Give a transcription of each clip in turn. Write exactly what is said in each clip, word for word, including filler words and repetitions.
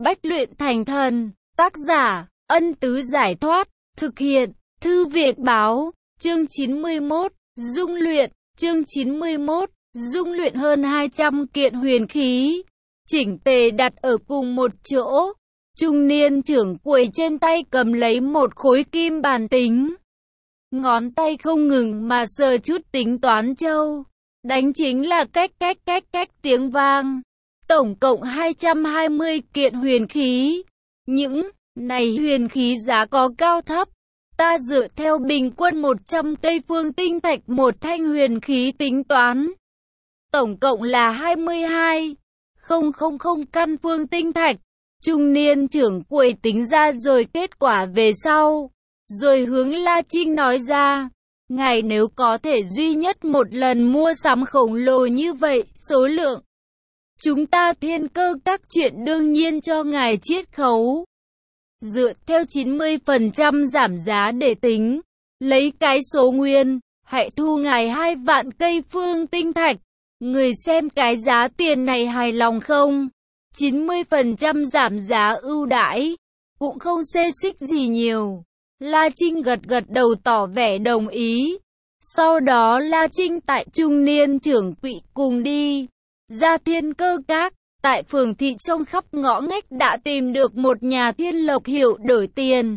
bách luyện thành thần. Tác giả, Ân Tứ Giải Thoát. Thực hiện, Thư Việt Báo. Chương chín mươi mốt. Dung luyện. Chương chín mươi mốt. Dung luyện hơn hai trăm kiện huyền khí, chỉnh tề đặt ở cùng một chỗ. Trung niên trưởng quầy trên tay cầm lấy một khối kim bàn tính. Ngón tay không ngừng mà sờ chút tính toán châu. Đánh chính là cách cách cách cách tiếng vang. Tổng cộng hai trăm hai mươi kiện huyền khí. Những này huyền khí giá có cao thấp. Ta dựa theo bình quân một trăm cây phương tinh thạch một thanh huyền khí tính toán. Tổng cộng là hai mươi hai nghìn căn phương tinh thạch. Trung niên trưởng quầy tính ra rồi kết quả về sau. Rồi hướng La Trinh nói ra. Ngài nếu có thể duy nhất một lần mua sắm khổng lồ như vậy, số lượng, chúng ta Thiên Cơ các chuyện đương nhiên cho ngài chiết khấu. Dựa theo chín mươi phần trăm giảm giá để tính. Lấy cái số nguyên, hãy thu ngài hai vạn cây phương tinh thạch. Người xem cái giá tiền này hài lòng không? chín mươi phần trăm giảm giá ưu đãi, cũng không xê xích gì nhiều. La Trinh gật gật đầu tỏ vẻ đồng ý. Sau đó La Trinh tại trung niên trưởng quỹ cùng đi ra Thiên Cơ các. Tại phường thị trong khắp ngõ ngách đã tìm được một nhà Thiên Lộc Hiệu đổi tiền.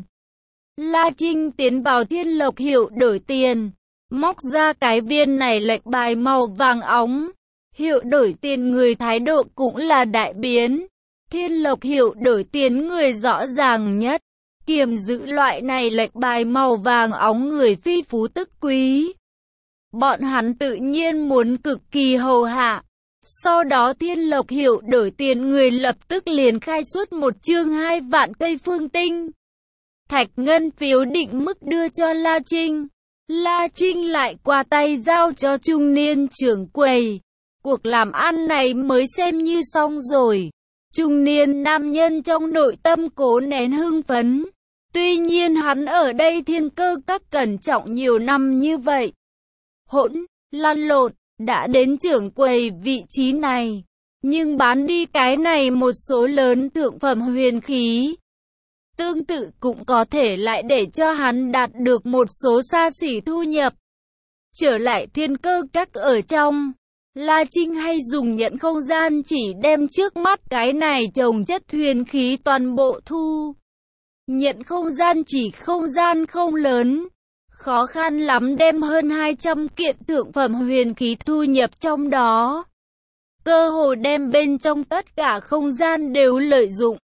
La Trinh tiến vào Thiên Lộc Hiệu đổi tiền, móc ra cái viên này lệnh bài màu vàng óng. Hiệu đổi tiền người thái độ cũng là đại biến. Thiên Lộc Hiệu đổi tiền người rõ ràng nhất. Kiềm giữ loại này lệnh bài màu vàng óng người phi phú tức quý. Bọn hắn tự nhiên muốn cực kỳ hầu hạ. Sau đó Thiên Lộc Hiệu đổi tiền người lập tức liền khai suốt một chương hai vạn cây phương tinh thạch ngân phiếu định mức đưa cho La Trinh. La Trinh lại qua tay giao cho trung niên trưởng quầy. Cuộc làm ăn này mới xem như xong rồi. Trung niên nam nhân trong nội tâm cố nén hưng phấn. Tuy nhiên hắn ở đây Thiên Cơ các cẩn trọng nhiều năm như vậy. Hỗn, lăn lộn, đã đến trưởng quầy vị trí này. Nhưng bán đi cái này một số lớn thượng phẩm huyền khí. Tương tự cũng có thể lại để cho hắn đạt được một số xa xỉ thu nhập. Trở lại Thiên Cơ các ở trong. La Trinh hay dùng nhận không gian chỉ đem trước mắt cái này trồng chất huyền khí toàn bộ thu. Nhận không gian chỉ không gian không lớn. Khó khăn lắm đem hơn hai trăm kiện thượng phẩm huyền khí thu nhập trong đó. Cơ hồ đem bên trong tất cả không gian đều lợi dụng.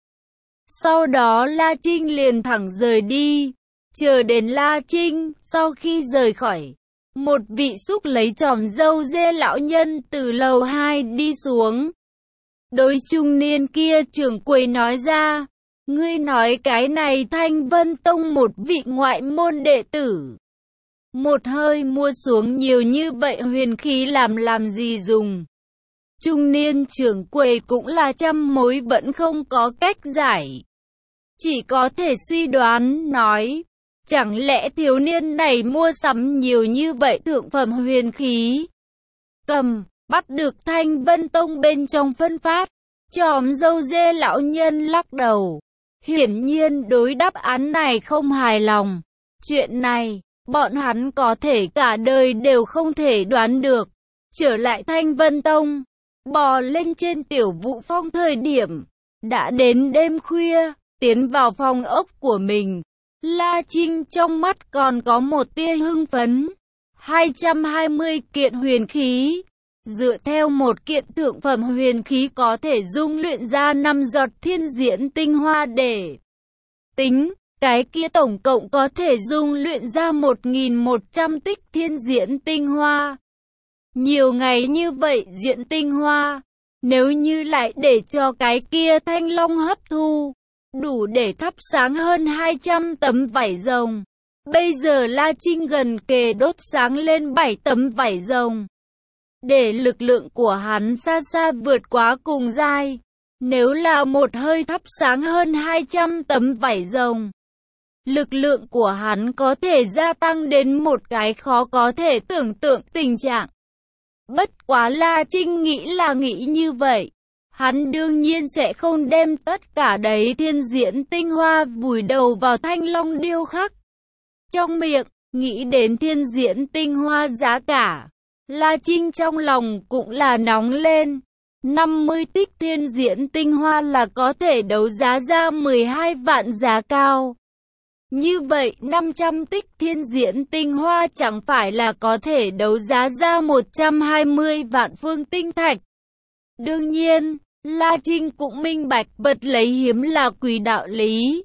Sau đó La Trinh liền thẳng rời đi. Chờ đến La Trinh, sau khi rời khỏi, một vị xúc lấy tròm râu dê lão nhân từ lầu hai đi xuống. Đối trung niên kia trưởng quầy nói ra. Ngươi nói cái này Thanh Vân Tông một vị ngoại môn đệ tử. Một hơi mua xuống nhiều như vậy huyền khí làm làm gì dùng. Trung niên trưởng quầy cũng là trăm mối vẫn không có cách giải. Chỉ có thể suy đoán nói. Chẳng lẽ thiếu niên này mua sắm nhiều như vậy thượng phẩm huyền khí. Cầm, bắt được Thanh Vân Tông bên trong phân phát. Chòm râu dê lão nhân lắc đầu. Hiển nhiên đối đáp án này không hài lòng. Chuyện này, bọn hắn có thể cả đời đều không thể đoán được. Trở lại Thanh Vân Tông, bò lên trên tiểu vũ phong thời điểm. Đã đến đêm khuya, tiến vào phòng ốc của mình. La Trinh trong mắt còn có một tia hưng phấn. hai trăm hai mươi kiện huyền khí. Dựa theo một kiện thượng phẩm huyền khí có thể dung luyện ra năm giọt thiên diễn tinh hoa để tính. Cái kia tổng cộng có thể dung luyện ra một nghìn một trăm tích thiên diễn tinh hoa. Nhiều ngày như vậy diễn tinh hoa. Nếu như lại để cho cái kia thanh long hấp thu. Đủ để thắp sáng hơn hai trăm tấm vải rồng. Bây giờ La Trinh gần kề đốt sáng lên bảy tấm vải rồng. Để lực lượng của hắn xa xa vượt quá cùng giai. Nếu là một hơi thắp sáng hơn hai trăm tấm vải rồng. Lực lượng của hắn có thể gia tăng đến một cái khó có thể tưởng tượng tình trạng. Bất quá La Trinh nghĩ là nghĩ như vậy. Hắn đương nhiên sẽ không đem tất cả đấy thiên diễn tinh hoa vùi đầu vào thanh long điêu khắc. Trong miệng, nghĩ đến thiên diễn tinh hoa giá cả, La Trinh trong lòng cũng là nóng lên. năm mươi tích thiên diễn tinh hoa là có thể đấu giá ra mười hai vạn giá cao. Như vậy năm trăm tích thiên diễn tinh hoa chẳng phải là có thể đấu giá ra một trăm hai mươi vạn phương tinh thạch. Đương nhiên, La Trinh cũng minh bạch vật lấy hiếm là quý đạo lý.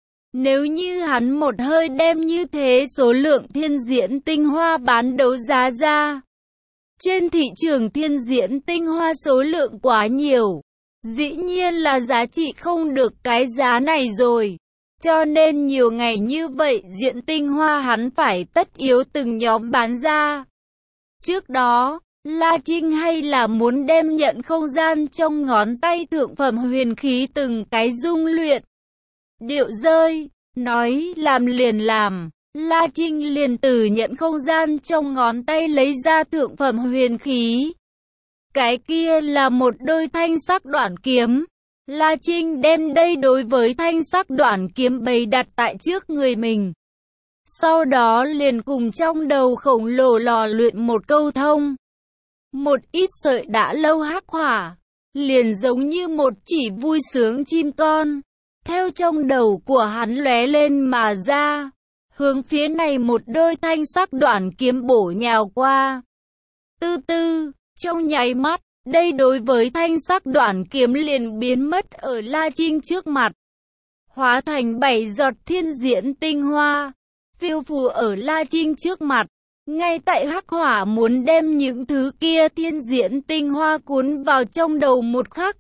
Nếu như hắn một hơi đem như thế số lượng thiên diễn tinh hoa bán đấu giá ra, trên thị trường thiên diễn tinh hoa số lượng quá nhiều, dĩ nhiên là giá trị không được cái giá này rồi. Cho nên nhiều ngày như vậy diễn tinh hoa hắn phải tất yếu từng nhóm bán ra. Trước đó, La Trinh hay là muốn đem nhận không gian trong ngón tay thượng phẩm huyền khí từng cái dung luyện. Điệu rơi, nói làm liền làm, La Trinh liền từ nhận không gian trong ngón tay lấy ra thượng phẩm huyền khí. Cái kia là một đôi thanh sắc đoạn kiếm. La Trinh đem đây đối với thanh sắc đoạn kiếm bày đặt tại trước người mình. Sau đó liền cùng trong đầu khổng lồ lò luyện một câu thông. Một ít sợi đã lâu hắc hỏa, liền giống như một chỉ vui sướng chim con, theo trong đầu của hắn lóe lên mà ra, hướng phía này một đôi thanh sắc đoạn kiếm bổ nhào qua. Tư tư, trong nháy mắt, đây đối với thanh sắc đoạn kiếm liền biến mất ở La Trinh trước mặt, hóa thành bảy giọt thiên diễn tinh hoa, phiêu phù ở La Trinh trước mặt. Ngay tại hắc hỏa muốn đem những thứ kia thiên diễn tinh hoa cuốn vào trong đầu một khắc,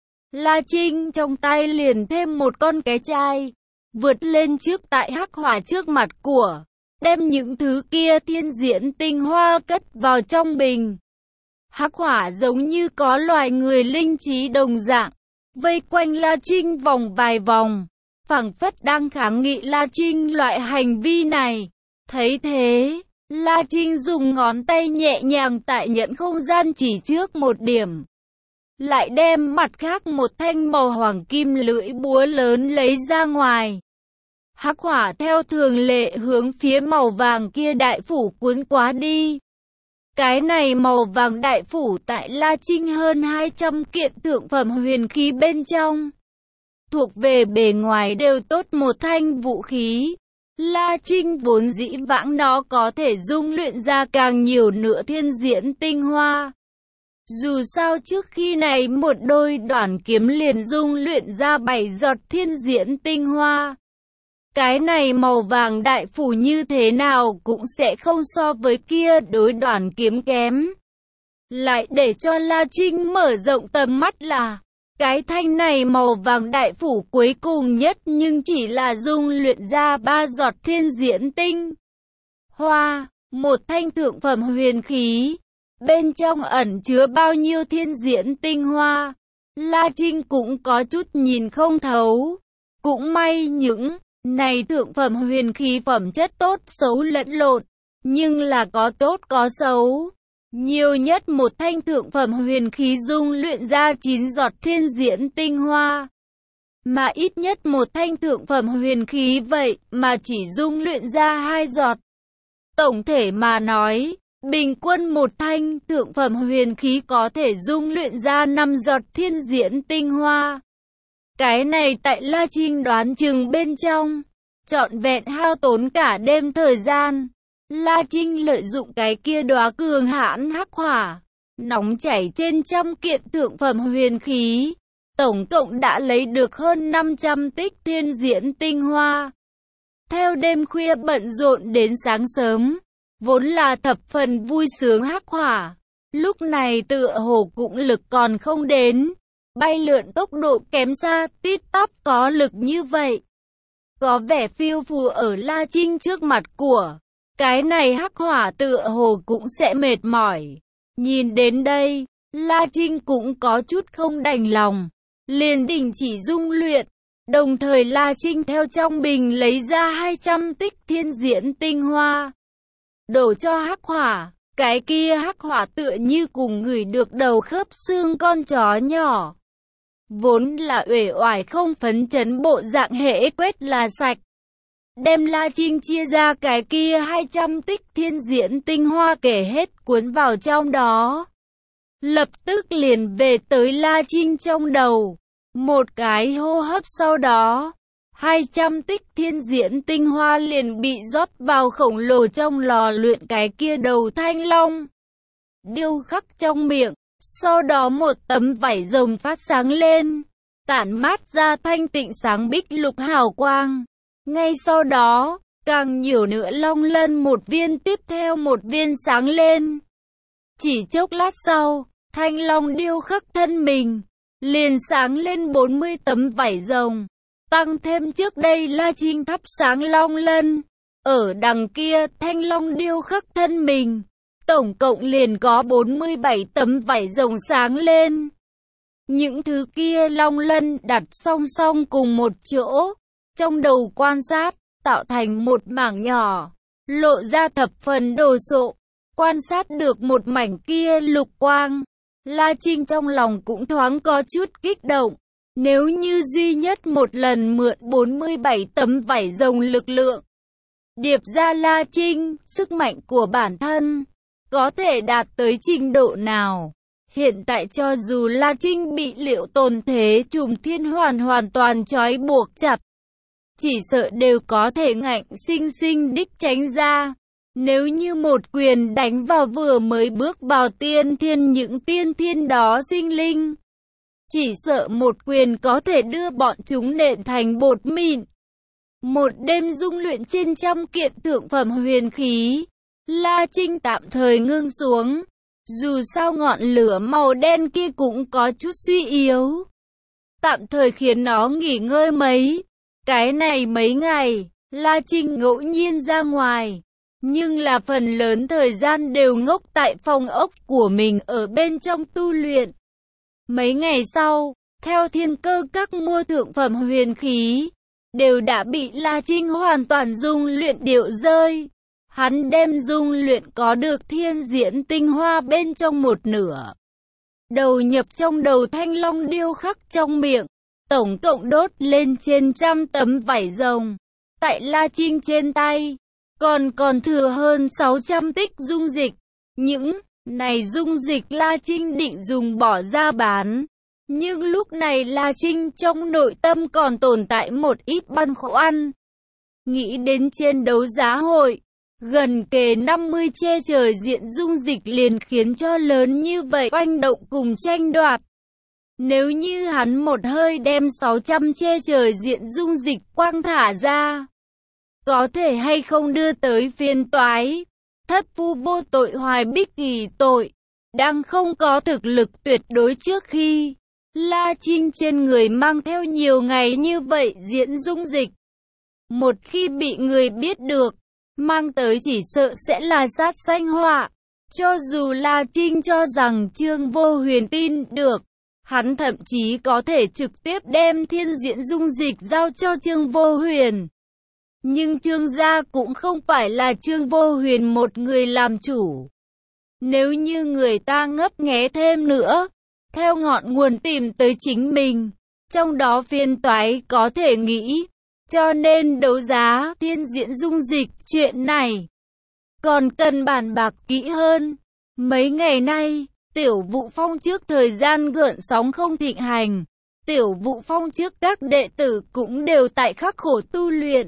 La Trinh trong tay liền thêm một con cái chai, vượt lên trước tại hắc hỏa trước mặt của, đem những thứ kia thiên diễn tinh hoa cất vào trong bình. Hắc hỏa giống như có loài người linh trí đồng dạng, vây quanh La Trinh vòng vài vòng, phảng phất đang kháng nghị La Trinh loại hành vi này. Thấy thế, La Trinh dùng ngón tay nhẹ nhàng tại nhận không gian chỉ trước một điểm, lại đem mặt khác một thanh màu hoàng kim lưỡi búa lớn lấy ra ngoài. Hắc hỏa theo thường lệ hướng phía màu vàng kia đại phủ cuốn quá đi. Cái này màu vàng đại phủ tại La Trinh hơn hai trăm kiện thượng phẩm huyền khí bên trong, thuộc về bề ngoài đều tốt một thanh vũ khí. La Trinh vốn dĩ vãng nó có thể dung luyện ra càng nhiều nữa thiên diễn tinh hoa. Dù sao trước khi này một đôi đoạn kiếm liền dung luyện ra bảy giọt thiên diễn tinh hoa. Cái này màu vàng đại phủ như thế nào cũng sẽ không so với kia đối đoạn kiếm kém. Lại để cho La Trinh mở rộng tầm mắt là, cái thanh này màu vàng đại phủ cuối cùng nhất nhưng chỉ là dung luyện ra ba giọt thiên diễn tinh hoa, một thanh thượng phẩm huyền khí, bên trong ẩn chứa bao nhiêu thiên diễn tinh hoa, La Trinh cũng có chút nhìn không thấu. Cũng may những này thượng phẩm huyền khí phẩm chất tốt xấu lẫn lộn, nhưng là có tốt có xấu. Nhiều nhất một thanh thượng phẩm huyền khí dung luyện ra chín giọt thiên diễn tinh hoa, mà ít nhất một thanh thượng phẩm huyền khí vậy mà chỉ dung luyện ra hai giọt. Tổng thể mà nói, bình quân một thanh thượng phẩm huyền khí có thể dung luyện ra năm giọt thiên diễn tinh hoa. Cái này tại La Trinh đoán chừng bên trong, trọn vẹn hao tốn cả đêm thời gian. La Trinh lợi dụng cái kia đóa cường hãn hắc hỏa, nóng chảy trên trăm kiện thượng phẩm huyền khí, tổng cộng đã lấy được hơn năm trăm tích thiên diễn tinh hoa. Theo đêm khuya bận rộn đến sáng sớm, vốn là thập phần vui sướng hắc hỏa, lúc này tựa hồ cũng lực còn không đến, bay lượn tốc độ kém xa tít tắp có lực như vậy. Có vẻ phiêu phù ở La Trinh trước mặt của cái này hắc hỏa tựa hồ cũng sẽ mệt mỏi. Nhìn đến đây, La Trinh cũng có chút không đành lòng, liền đình chỉ dung luyện. Đồng thời La Trinh theo trong bình lấy ra hai trăm tích thiên diễn tinh hoa, đổ cho hắc hỏa. Cái kia hắc hỏa tựa như cùng ngửi được đầu khớp xương con chó nhỏ, vốn là uể oải không phấn chấn bộ dạng hễ quét là sạch. Đem La Trinh chia ra cái kia hai trăm tích thiên diễn tinh hoa kể hết cuốn vào trong đó. Lập tức liền về tới La Trinh trong đầu. Một cái hô hấp sau đó, hai trăm tích thiên diễn tinh hoa liền bị rót vào khổng lồ trong lò luyện cái kia đầu thanh long. Điêu khắc trong miệng, sau đó một tấm vảy rồng phát sáng lên, tản mát ra thanh tịnh sáng bích lục hào quang. Ngay sau đó, càng nhiều nữa long lân một viên tiếp theo một viên sáng lên. Chỉ chốc lát sau, thanh long điêu khắc thân mình, liền sáng lên bốn mươi tấm vảy rồng, tăng thêm trước đây La Trinh thắp sáng long lân. Ở đằng kia thanh long điêu khắc thân mình, tổng cộng liền có bốn mươi bảy tấm vảy rồng sáng lên. Những thứ kia long lân đặt song song cùng một chỗ, trong đầu quan sát, tạo thành một mảng nhỏ, lộ ra thập phần đồ sộ. Quan sát được một mảnh kia lục quang, La Trinh trong lòng cũng thoáng có chút kích động. Nếu như duy nhất một lần mượn bốn mươi bảy tấm vảy rồng lực lượng, điệp ra La Trinh, sức mạnh của bản thân có thể đạt tới trình độ nào? Hiện tại cho dù La Trinh bị Liệu Tồn Thế Trùng Thiên Hoàn hoàn toàn trói buộc chặt, chỉ sợ đều có thể ngạnh sinh sinh đích tránh ra. Nếu như một quyền đánh vào vừa mới bước vào tiên thiên những tiên thiên đó sinh linh, chỉ sợ một quyền có thể đưa bọn chúng nện thành bột mịn. Một đêm dung luyện trên trăm kiện thượng phẩm huyền khí, La Trinh tạm thời ngưng xuống. Dù sao ngọn lửa màu đen kia cũng có chút suy yếu, tạm thời khiến nó nghỉ ngơi mấy. Cái này mấy ngày, La Trinh ngẫu nhiên ra ngoài, nhưng là phần lớn thời gian đều ngốc tại phòng ốc của mình ở bên trong tu luyện. Mấy ngày sau, theo Thiên Cơ Các mua thượng phẩm huyền khí, đều đã bị La Trinh hoàn toàn dung luyện điệu rơi. Hắn đem dung luyện có được thiên diễn tinh hoa bên trong một nửa, đầu nhập trong đầu thanh long điêu khắc trong miệng, tổng cộng đốt lên trên trăm tấm vảy rồng. Tại La Trinh trên tay, còn còn thừa hơn sáu trăm tích dung dịch. Những này dung dịch La Trinh định dùng bỏ ra bán. Nhưng lúc này La Trinh trong nội tâm còn tồn tại một ít băn khoăn. Nghĩ đến trên đấu giá hội, gần kề năm mươi che trời diện dung dịch liền khiến cho lớn như vậy oanh động cùng tranh đoạt. Nếu như hắn một hơi đem sáu trăm che trời diện dung dịch quang thả ra, có thể hay không đưa tới phiên toái. Thất phu vô tội hoài bích kỳ tội, đang không có thực lực tuyệt đối trước khi La Trinh trên người mang theo nhiều ngày như vậy diễn dung dịch. Một khi bị người biết được, mang tới chỉ sợ sẽ là sát sanh họa. Cho dù La Trinh cho rằng Trương Vô Huyền tin được, hắn thậm chí có thể trực tiếp đem thiên diễn dung dịch giao cho Trương Vô Huyền. Nhưng Trương gia cũng không phải là Trương Vô Huyền một người làm chủ. Nếu như người ta ngấp nghé thêm nữa, theo ngọn nguồn tìm tới chính mình, trong đó phiên toái có thể nghĩ. Cho nên đấu giá thiên diễn dung dịch chuyện này còn cần bàn bạc kỹ hơn. Mấy ngày nay, Tiểu Vũ Phong trước thời gian gợn sóng không thịnh hành, Tiểu Vũ Phong trước các đệ tử cũng đều tại khắc khổ tu luyện.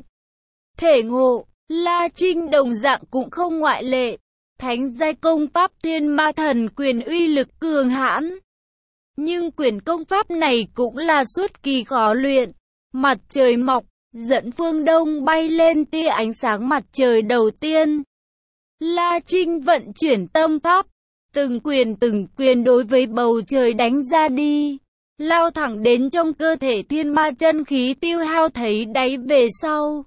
Thể ngộ, La Trinh đồng dạng cũng không ngoại lệ. Thánh giai công pháp Thiên Ma Thần Quyền uy lực cường hãn. Nhưng quyền công pháp này cũng là suốt kỳ khó luyện. Mặt trời mọc, dẫn phương đông bay lên tia ánh sáng mặt trời đầu tiên. La Trinh vận chuyển tâm pháp, từng quyền từng quyền đối với bầu trời đánh ra đi, lao thẳng đến trong cơ thể thiên ma chân khí tiêu hao thấy đáy về sau.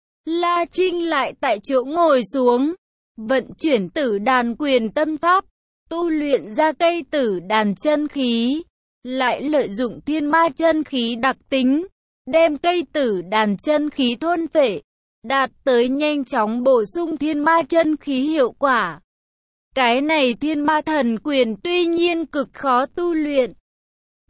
La Trinh lại tại chỗ ngồi xuống, vận chuyển tử đàn quyền tâm pháp, tu luyện ra cây tử đàn chân khí, lại lợi dụng thiên ma chân khí đặc tính, đem cây tử đàn chân khí thôn phệ, đạt tới nhanh chóng bổ sung thiên ma chân khí hiệu quả. Cái này thiên ma thần quyền tuy nhiên cực khó tu luyện,